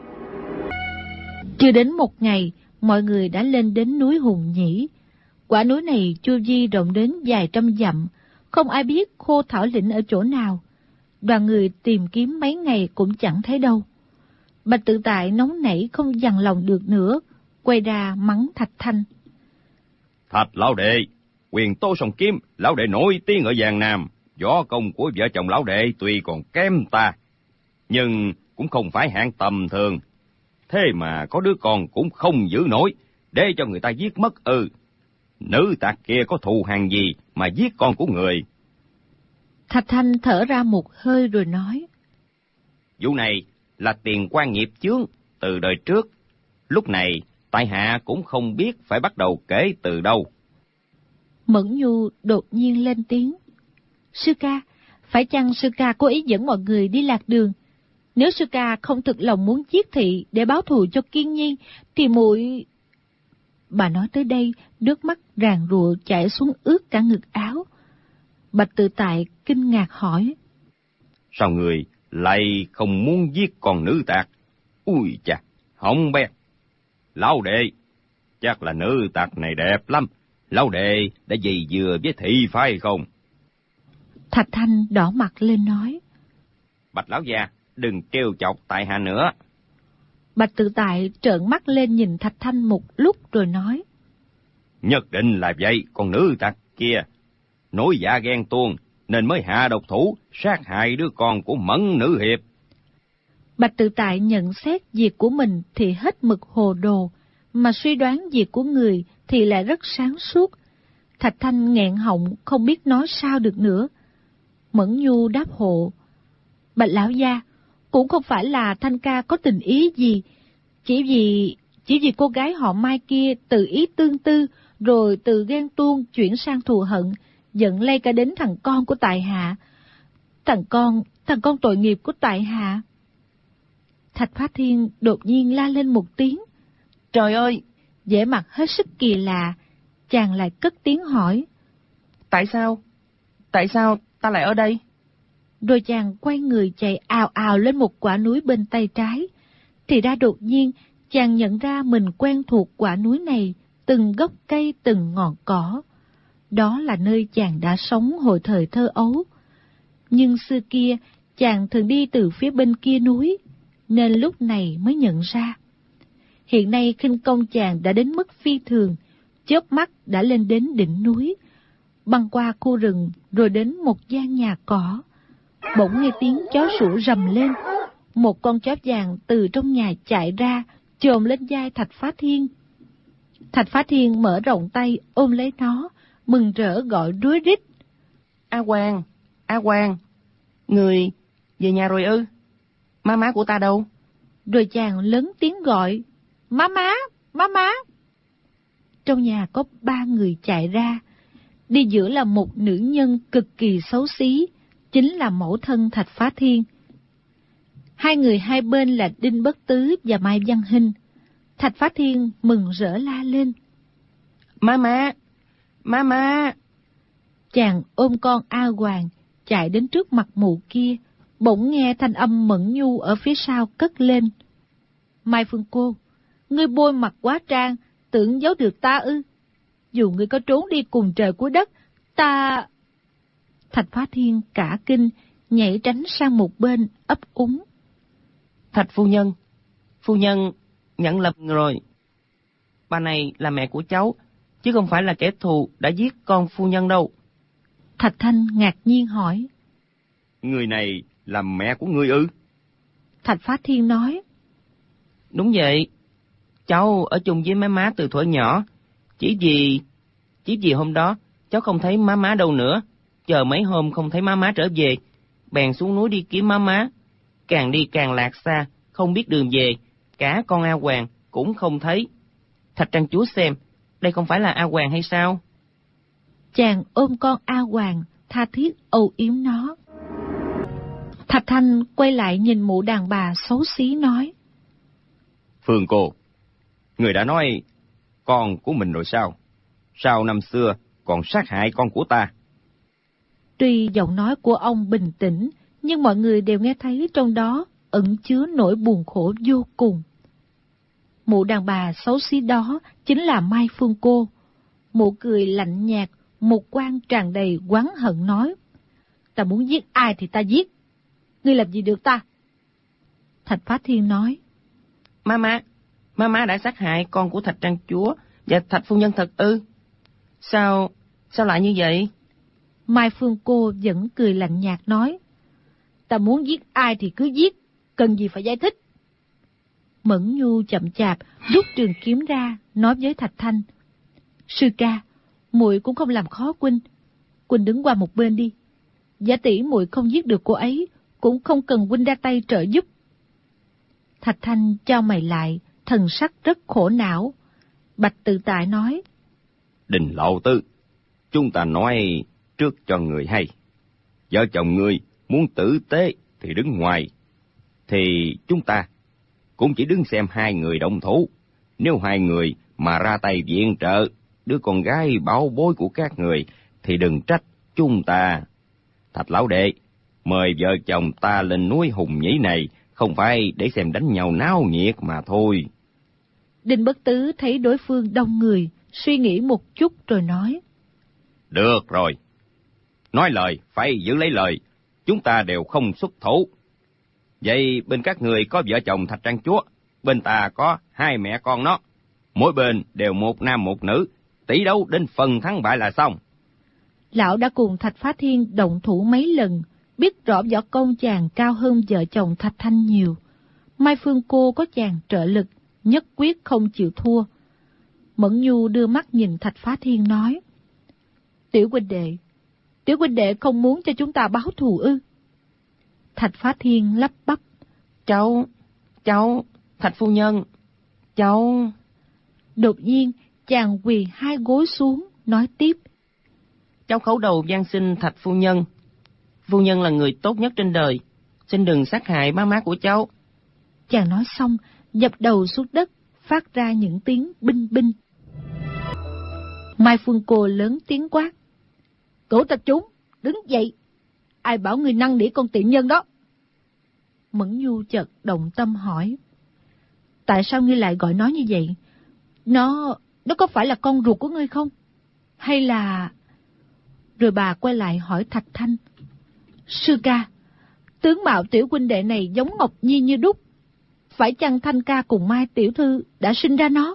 Chưa đến một ngày, mọi người đã lên đến núi Hùng Nhĩ. Quả núi này chu vi rộng đến vài trăm dặm, không ai biết Khô Thảo Lĩnh ở chỗ nào. Đoàn người tìm kiếm mấy ngày cũng chẳng thấy đâu. Bạch Tự Tại nóng nảy không dằn lòng được nữa, quay ra mắng Thạch Thanh. Thạch lão đệ, quyền Tô Song Kiếm, lão đệ nổi tiếng ở Giang Nam. Võ công của vợ chồng lão đệ tuy còn kém ta, nhưng cũng không phải hạng tầm thường. Thế mà có đứa con cũng không giữ nổi, để cho người ta giết mất ư? Nữ tặc kia có thù hằn gì mà giết con của người? Thạch Thanh thở ra một hơi rồi nói. Vụ này là tiền quan nghiệp chướng từ đời trước. Lúc này, tại hạ cũng không biết phải bắt đầu kể từ đâu. Mẫn Nhu đột nhiên lên tiếng. Sư ca, phải chăng sư ca cố ý dẫn mọi người đi lạc đường? Nếu sư ca không thực lòng muốn giết thị để báo thù cho Kiên Nhi, thì muội... Bà nói tới đây, nước mắt ràn rụa chảy xuống ướt cả ngực áo. Bạch Tự Tại kinh ngạc hỏi. Sao người lại không muốn giết con nữ tặc? Ui chà, hỏng bét. Lão đệ, chắc là nữ tặc này đẹp lắm. Lão đệ đã dì dừa với thị phải không? Thạch Thanh đỏ mặt lên nói. Bạch lão già, đừng trêu chọc tại hạ nữa. Bạch Tự Tại trợn mắt lên nhìn Thạch Thanh một lúc rồi nói. Nhất định là vậy, con nữ tặc kia nổi dạ ghen tuông nên mới hạ độc thủ sát hại đứa con của Mẫn nữ hiệp. Bạch Tự Tại nhận xét việc của mình thì hết mực hồ đồ, mà suy đoán việc của người thì lại rất sáng suốt. Thạch Thanh nghẹn họng không biết nói sao được nữa. Mẫn Nhu đáp hộ. Bạch lão gia, cũng không phải là Thanh ca có tình ý gì, chỉ vì cô gái họ Mai kia tự ý tương tư, rồi từ ghen tuông chuyển sang thù hận, giận lây cả đến thằng con của tại hạ. Thằng con tội nghiệp của tại hạ. Thạch Phá Thiên đột nhiên la lên một tiếng. Trời ơi! Vẻ mặt hết sức kỳ lạ, chàng lại cất tiếng hỏi. Tại sao ta lại ở đây? Rồi chàng quay người chạy ào ào lên một quả núi bên tay trái. Thì ra đột nhiên chàng nhận ra mình quen thuộc quả núi này, từng gốc cây từng ngọn cỏ. Đó là nơi chàng đã sống hồi thời thơ ấu. Nhưng xưa kia chàng thường đi từ phía bên kia núi, nên lúc này mới nhận ra. Hiện nay khinh công chàng đã đến mức phi thường, chớp mắt đã lên đến đỉnh núi, băng qua khu rừng rồi đến một gian nhà cỏ. Bỗng nghe tiếng chó sủa rầm lên, một con chó vàng từ trong nhà chạy ra, chồm lên vai Thạch Phá Thiên. Thạch Phá Thiên mở rộng tay ôm lấy nó, mừng rỡ gọi rúa rít. A Quang, người về nhà rồi ư? Má của ta đâu? Rồi chàng lớn tiếng gọi, má. trong nhà có 3 người chạy ra. Đi giữa là một nữ nhân cực kỳ xấu xí, chính là mẫu thân Thạch Phá Thiên. Hai người hai bên là Đinh Bất Tứ và Mai Văn Hinh. Thạch Phá Thiên mừng rỡ la lên: Mama! Mama! Chàng ôm con A Hoàng chạy đến trước mặt mụ kia, bỗng nghe thanh âm Mẫn Nhu ở phía sau cất lên: Mai Phương cô, ngươi bôi mặt quá trang, tưởng giấu được ta ư? Dù ngươi có trốn đi cùng trời cuối đất, ta... Thạch Phá Thiên cả kinh, nhảy tránh sang một bên, ấp úng: Thạch phu nhân nhận lầm rồi. Bà này là mẹ của cháu, chứ không phải là kẻ thù đã giết con phu nhân đâu. Thạch Thanh ngạc nhiên hỏi: Người này là mẹ của ngươi ư? Thạch Phá Thiên nói: Đúng vậy, cháu ở chung với má từ thuở nhỏ. Chỉ vì hôm đó cháu không thấy má đâu nữa, chờ mấy hôm không thấy má trở về, bèn xuống núi đi kiếm má. Càng đi càng lạc xa, không biết đường về, cả con A Hoàng cũng không thấy. Thạch Trang Chúa xem, đây không phải là A Hoàng hay sao? Chàng ôm con A Hoàng, tha thiết âu yếm nó. Thạch Thanh quay lại nhìn mụ đàn bà xấu xí nói: Phương cô, người đã nói con của mình rồi sao? Sao năm xưa còn sát hại con của ta? Tuy giọng nói của ông bình tĩnh, nhưng mọi người đều nghe thấy trong đó ẩn chứa nỗi buồn khổ vô cùng. Mụ đàn bà xấu xí đó chính là Mai Phương cô. Mụ cười lạnh nhạt, một quan tràn đầy oán hận nói: Ta muốn giết ai thì ta giết, ngươi làm gì được ta? Thạch Phá Thiên nói: Má đã sát hại con của Thạch Trang Chúa và Thạch phu nhân thật ư? Sao lại như vậy? Mai Phương cô vẫn cười lạnh nhạt nói: Ta muốn giết ai thì cứ giết, cần gì phải giải thích. Mẫn Nhu chậm chạp rút trường kiếm ra, nói với Thạch Thanh: Sư ca, muội cũng không làm khó huynh đứng qua một bên đi. Giả tỷ muội không giết được cô ấy, cũng không cần huynh ra tay trợ giúp. Thạch Thanh chau mày lại, thần sắc rất khổ não. Bạch Tự Tại nói: Đình Lậu Tư, chúng ta nói trước cho người hay. Vợ chồng ngươi muốn tử tế thì đứng ngoài, thì chúng ta cũng chỉ đứng xem hai người động thủ. Nếu hai người mà ra tay viện trợ đứa con gái bảo bối của các người, thì đừng trách chúng ta. Thạch lão đệ, mời vợ chồng ta lên núi Hùng Nhĩ này, không phải để xem đánh nhau náo nhiệt mà thôi. Đinh Bất Tứ thấy đối phương đông người, suy nghĩ một chút rồi nói: Được rồi, nói lời phải giữ lấy lời, chúng ta đều không xuất thủ. Vậy bên các người có vợ chồng Thạch Trang Chúa, bên ta có hai mẹ con nó, mỗi bên đều một nam một nữ, tỷ đấu đến phần thắng bại là xong. Lão đã cùng Thạch Phá Thiên động thủ mấy lần, biết rõ võ công chàng cao hơn vợ chồng Thạch Thanh nhiều. Mai Phương cô có chàng trợ lực, nhất quyết không chịu thua. Mẫn Nhu đưa mắt nhìn Thạch Phá Thiên nói: Tiểu huynh đệ không muốn cho chúng ta báo thù ư? Thạch Phá Thiên lắp bắp: Cháu, Thạch phu nhân, cháu... Đột nhiên, chàng quỳ hai gối xuống, nói tiếp: Cháu khấu đầu van xin Thạch phu nhân. Phu nhân là người tốt nhất trên đời, xin đừng sát hại má của cháu. Chàng nói xong, dập đầu xuống đất, phát ra những tiếng binh binh. Mai Phương cô lớn tiếng quát: Cổ tập chúng, đứng dậy! Ai bảo người năn nỉ con tiện nhân đó? Mẫn Nhu chợt động tâm hỏi: Tại sao ngươi lại gọi nó như vậy? Nó có phải là con ruột của ngươi không? Hay là... Rồi bà quay lại hỏi Thạch Thanh: Sư ca, tướng mạo tiểu huynh đệ này giống Ngọc Nhi như đúc. Phải chăng Thanh ca cùng Mai tiểu thư đã sinh ra nó?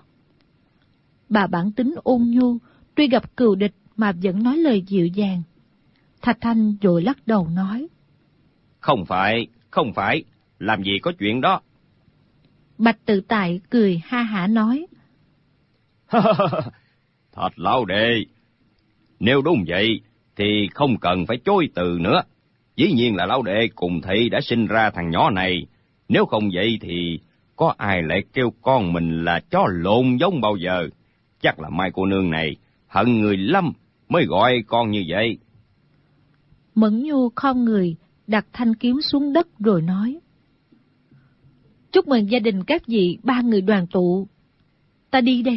Bà bản tính ôn nhu, tuy gặp cừu địch mà vẫn nói lời dịu dàng. Thạch Thanh vội lắc đầu nói: Không phải, làm gì có chuyện đó. Bạch Tự Tại cười ha hả nói: Thạch lão đệ, nếu đúng vậy thì không cần phải chối từ nữa. Dĩ nhiên là lão đệ cùng thị đã sinh ra thằng nhỏ này. Nếu không vậy thì có ai lại kêu con mình là chó lộn giống bao giờ. Chắc là Mai cô nương này hận người lắm mới gọi con như vậy. Mẫn Nhu khom người, đặt thanh kiếm xuống đất rồi nói: Chúc mừng gia đình các vị 3 người đoàn tụ. Ta đi đây.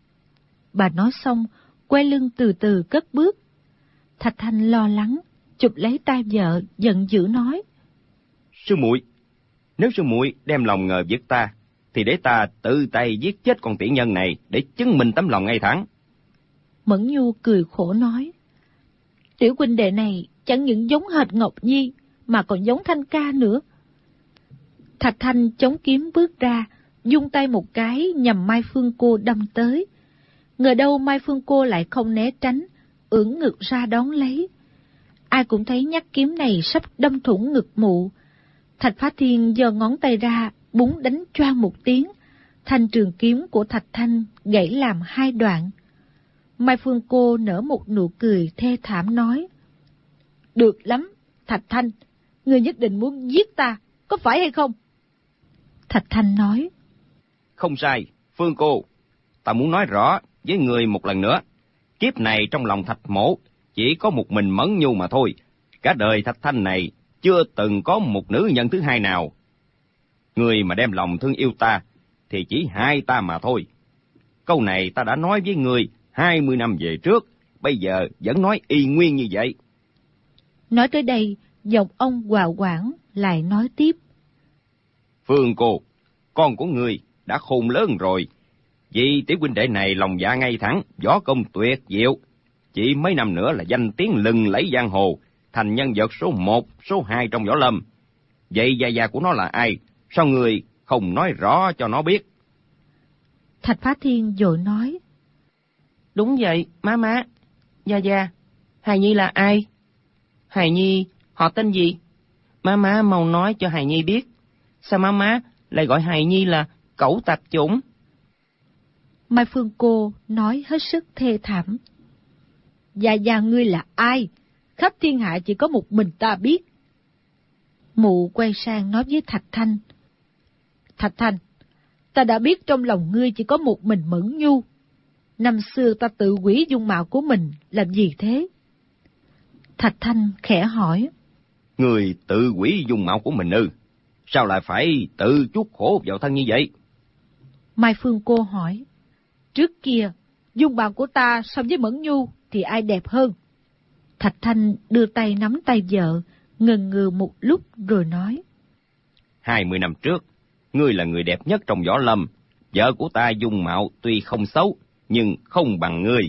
Bà nói xong, quay lưng từ từ cất bước. Thạch Thanh lo lắng, chụp lấy tay vợ, giận dữ nói: Sư muội, nếu sư muội đem lòng ngờ vực ta, thì để ta tự tay giết chết con tiểu nhân này để chứng minh tấm lòng ngay thẳng. Mẫn Nhu cười khổ nói: Tiểu huynh đệ này chẳng những giống hệt Ngọc Nhi, mà còn giống Thanh ca nữa. Thạch Thanh chống kiếm bước ra, dung tay một cái nhằm Mai Phương Cô đâm tới. Ngờ đâu Mai Phương Cô lại không né tránh, ưỡn ngực ra đón lấy. Ai cũng thấy nhát kiếm này sắp đâm thủng ngực mụ. Thạch Phá Thiên giơ ngón tay ra, búng đánh choang một tiếng. Thanh trường kiếm của Thạch Thanh gãy làm 2 đoạn. Mai Phương Cô nở một nụ cười thê thảm nói: Được lắm, Thạch Thanh, ngươi nhất định muốn giết ta, có phải hay không? Thạch Thanh nói: Không sai, Phương cô, ta muốn nói rõ với người một lần nữa. Kiếp này trong lòng Thạch mỗ chỉ có một mình Mẫn Nhu mà thôi. Cả đời Thạch Thanh này chưa từng có một nữ nhân thứ hai nào. Người mà đem lòng thương yêu ta thì chỉ 2 ta mà thôi. Câu này ta đã nói với người 20 năm về trước, bây giờ vẫn nói y nguyên như vậy. Nói tới đây, giọng ông Hòa Quảng lại nói tiếp: Phương cô, con của ngươi đã khôn lớn rồi. Vì tiểu huynh đệ này lòng dạ ngay thẳng, võ công tuyệt diệu. Chỉ mấy năm nữa là danh tiếng lừng lẫy giang hồ, thành nhân vật số 1, số 2 trong võ lâm. Vậy gia của nó là ai? Sao người không nói rõ cho nó biết? Thạch Phá Thiên vội nói: Đúng vậy, má. Gia, hài nhi là ai? Hài nhi họ tên gì? Má mau nói cho hài nhi biết. Sao má lại gọi hài nhi là cẩu tạp chủng? Mai Phương Cô nói hết sức thê thảm: Gia ngươi là ai? Khắp thiên hạ chỉ có một mình ta biết. Mụ quay sang nói với Thạch Thanh: Thạch Thanh, ta đã biết trong lòng ngươi chỉ có một mình Mẫn Nhu. Năm xưa ta tự hủy dung mạo của mình, làm gì thế? Thạch Thanh khẽ hỏi: Người tự hủy dung mạo của mình ư? Sao lại phải tự chuốc khổ vào thân như vậy? Mai Phương Cô hỏi: Trước kia, dung mạo của ta so với Mẫn Nhu thì ai đẹp hơn? Thạch Thanh đưa tay nắm tay vợ, ngần ngừ một lúc rồi nói: 20 năm trước, ngươi là người đẹp nhất trong võ lâm. Vợ của ta dung mạo tuy không xấu, nhưng không bằng ngươi.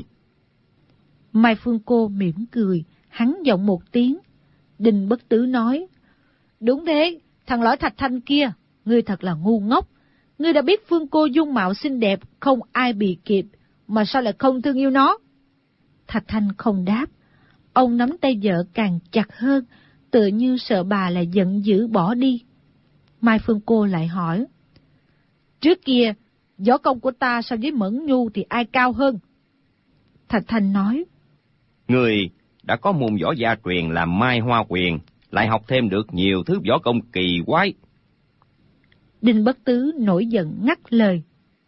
Mai Phương Cô mỉm cười, hắn giọng một tiếng. Đinh Bất Tứ nói: Đúng thế, thằng lõi Thạch Thanh kia, ngươi thật là ngu ngốc. Ngươi đã biết Phương Cô dung mạo xinh đẹp, không ai bì kịp, mà sao lại không thương yêu nó? Thạch Thanh không đáp. Ông nắm tay vợ càng chặt hơn, tựa như sợ bà lại giận dữ bỏ đi. Mai Phương Cô lại hỏi: Trước kia, võ công của ta so với Mẫn Nhu thì ai cao hơn? Thạch Thanh nói: Ngươi đã có môn võ gia truyền là Mai Hoa Quyền, lại học thêm được nhiều thứ võ công kỳ quái. Đinh Bất Tứ nổi giận ngắt lời: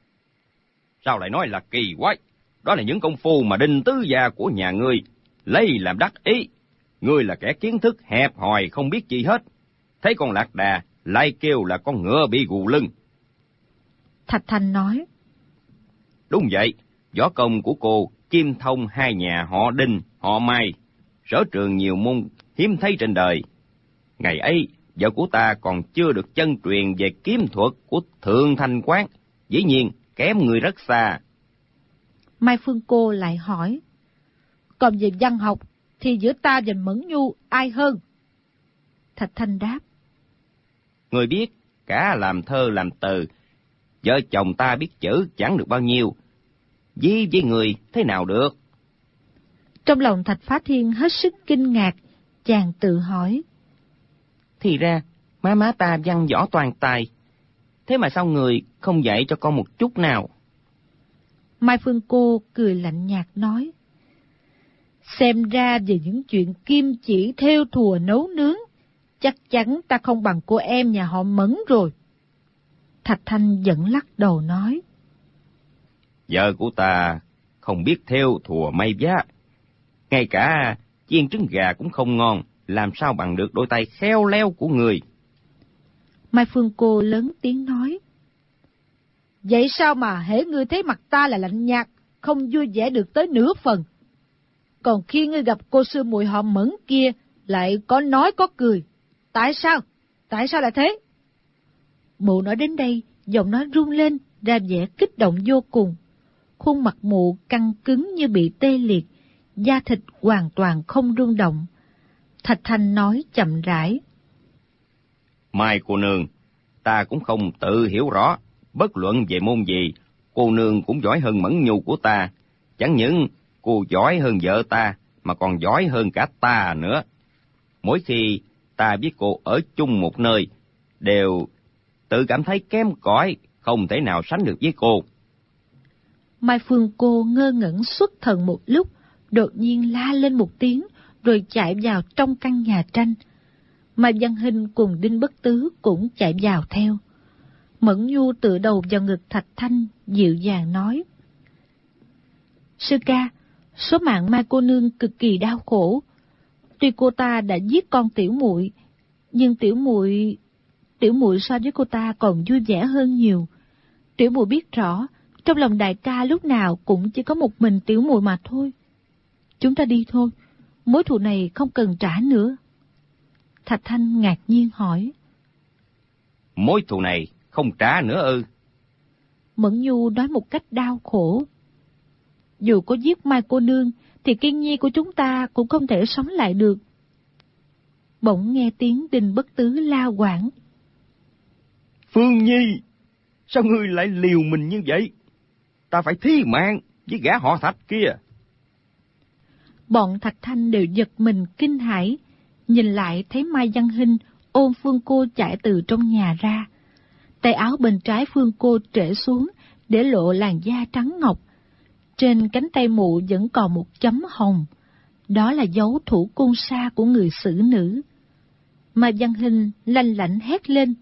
Sao lại nói là kỳ quái? Đó là những công phu mà Đinh tứ gia của nhà ngươi lấy làm đắc ý. Ngươi là kẻ kiến thức hẹp hòi không biết gì hết. Thấy con lạc đà lại kêu là con ngựa bị gù lưng. Thạch Thanh nói: Đúng vậy, võ công của cô kim thông 2 nhà họ Đinh, họ Mai, sở trường nhiều môn hiếm thấy trên đời. Ngày ấy, vợ của ta còn chưa được chân truyền về kiếm thuật của Thượng Thanh Quán, dĩ nhiên kém người rất xa. Mai Phương Cô lại hỏi: Còn về văn học thì giữa ta và Mẫn Nhu ai hơn? Thạch Thanh đáp: Người biết, cả làm thơ làm từ, vợ chồng ta biết chữ chẳng được bao nhiêu. Với người thế nào được? Trong lòng Thạch Phá Thiên hết sức kinh ngạc, chàng tự hỏi: Thì ra, má ta văn võ toàn tài. Thế mà sao người không dạy cho con một chút nào? Mai Phương Cô cười lạnh nhạt nói: Xem ra về những chuyện kim chỉ thêu thùa nấu nướng, chắc chắn ta không bằng cô em nhà họ Mẫn rồi. Thạch Thanh vẫn lắc đầu nói: Vợ của ta không biết theo thùa may vá. Ngay cả chiên trứng gà cũng không ngon, làm sao bằng được đôi tay khéo léo của người. Mai Phương Cô lớn tiếng nói. Vậy sao mà hễ ngươi thấy mặt ta là lạnh nhạt, không vui vẻ được tới nửa phần. Còn khi ngươi gặp cô sư muội họ Mẫn kia, lại có nói có cười. Tại sao? Tại sao lại thế? Mụ nói đến đây, giọng nói rung lên, ra vẻ kích động vô cùng. Khuôn mặt mụ căng cứng như bị tê liệt, da thịt hoàn toàn không rung động. Thạch Thanh nói chậm rãi. Mai cô nương, ta cũng không tự hiểu rõ, bất luận về môn gì, cô nương cũng giỏi hơn Mẫn Nhu của ta. Chẳng những cô giỏi hơn vợ ta, mà còn giỏi hơn cả ta nữa. Mỗi khi ta biết cô ở chung một nơi, đều tự cảm thấy kém cỏi, không thể nào sánh được với cô. Mai Phương Cô ngơ ngẩn xuất thần một lúc, đột nhiên la lên một tiếng, rồi chạy vào trong căn nhà tranh. Mai Văn Hinh cùng Đinh Bất Tứ cũng chạy vào theo. Mẫn Nhu tựa đầu vào ngực Thạch Thanh, dịu dàng nói. Sư ca, số mạng Mai cô nương cực kỳ đau khổ. Tuy cô ta đã giết con tiểu muội, nhưng tiểu muội so với cô ta còn vui vẻ hơn nhiều. Tiểu muội biết rõ, trong lòng đại ca lúc nào cũng chỉ có một mình tiểu muội mà thôi. Chúng ta đi thôi, mối thù này không cần trả nữa. Thạch Thanh ngạc nhiên hỏi. Mối thù này không trả nữa ư? Mẫn Nhu nói một cách đau khổ. Dù có giết Mai cô nương, thì Kiên Nhi của chúng ta cũng không thể sống lại được. Bỗng nghe tiếng Đinh Bất Tứ la quảng. Phương Nhi, sao ngươi lại liều mình như vậy? Ta phải thí mạng với gã họ Thạch kia. Bọn Thạch Thanh đều giật mình kinh hãi, nhìn lại thấy Mai Văn Hinh ôm Phương Cô chạy từ trong nhà ra. Tay áo bên trái Phương Cô trễ xuống, để lộ làn da trắng ngọc. Trên cánh tay mụ vẫn còn một chấm hồng. Đó là dấu thủ cung sa của người xử nữ. Mai Văn Hinh lanh lảnh hét lên.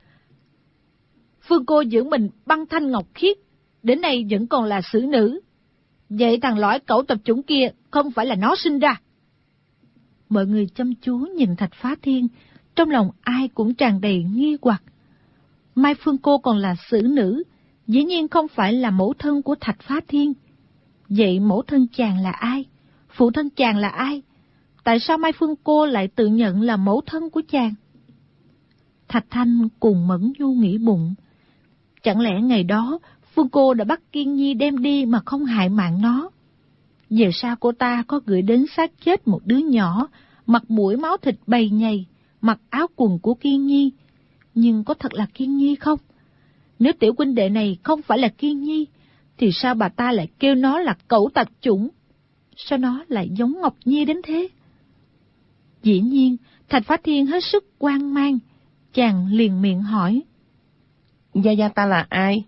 Phương Cô dưỡng mình băng thanh ngọc khiết, đến nay vẫn còn là xử nữ. Vậy thằng lõi cẩu tập chủng kia không phải là nó sinh ra. Mọi người chăm chú nhìn Thạch Phá Thiên, trong lòng ai cũng tràn đầy nghi hoặc. Mai Phương Cô còn là xử nữ, dĩ nhiên không phải là mẫu thân của Thạch Phá Thiên. Vậy mẫu thân chàng là ai? Phụ thân chàng là ai? Tại sao Mai Phương Cô lại tự nhận là mẫu thân của chàng? Thạch Thanh cùng Mẫn Nhu nghĩ bụng. Chẳng lẽ ngày đó Phương Cô đã bắt Kiên Nhi đem đi mà không hại mạng nó? Về sau cô ta có gửi đến xác chết một đứa nhỏ, mặt mũi máu thịt bầy nhầy, mặc áo quần của Kiên Nhi. Nhưng có thật là Kiên Nhi không? Nếu tiểu huynh đệ này không phải là Kiên Nhi, thì sao bà ta lại kêu nó là cẩu tạp chủng? Sao nó lại giống Ngọc Nhi đến thế? Dĩ nhiên, Thạch Phá Thiên hết sức hoang mang. Chàng liền miệng hỏi. Gia Gia ta là ai?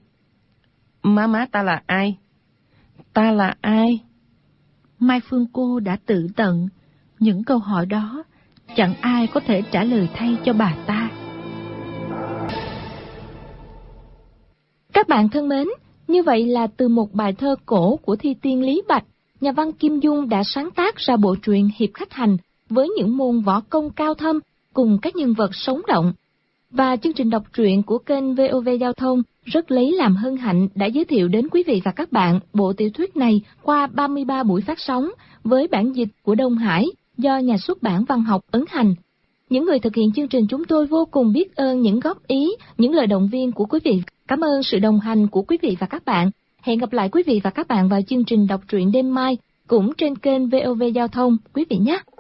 Má ta là ai? Ta là ai? Mai Phương Cô đã tự tận. Những câu hỏi đó, chẳng ai có thể trả lời thay cho bà ta. Các bạn thân mến, như vậy là từ một bài thơ cổ của thi tiên Lý Bạch, nhà văn Kim Dung đã sáng tác ra bộ truyện Hiệp Khách Hành với những môn võ công cao thâm cùng các nhân vật sống động. Và chương trình đọc truyện của kênh VOV Giao thông rất lấy làm hân hạnh đã giới thiệu đến quý vị và các bạn bộ tiểu thuyết này qua 33 buổi phát sóng với bản dịch của Đông Hải do nhà xuất bản Văn học ấn hành. Những người thực hiện chương trình chúng tôi vô cùng biết ơn những góp ý, những lời động viên của quý vị. Cảm ơn sự đồng hành của quý vị và các bạn. Hẹn gặp lại quý vị và các bạn vào chương trình đọc truyện đêm mai cũng trên kênh VOV Giao thông quý vị nhé.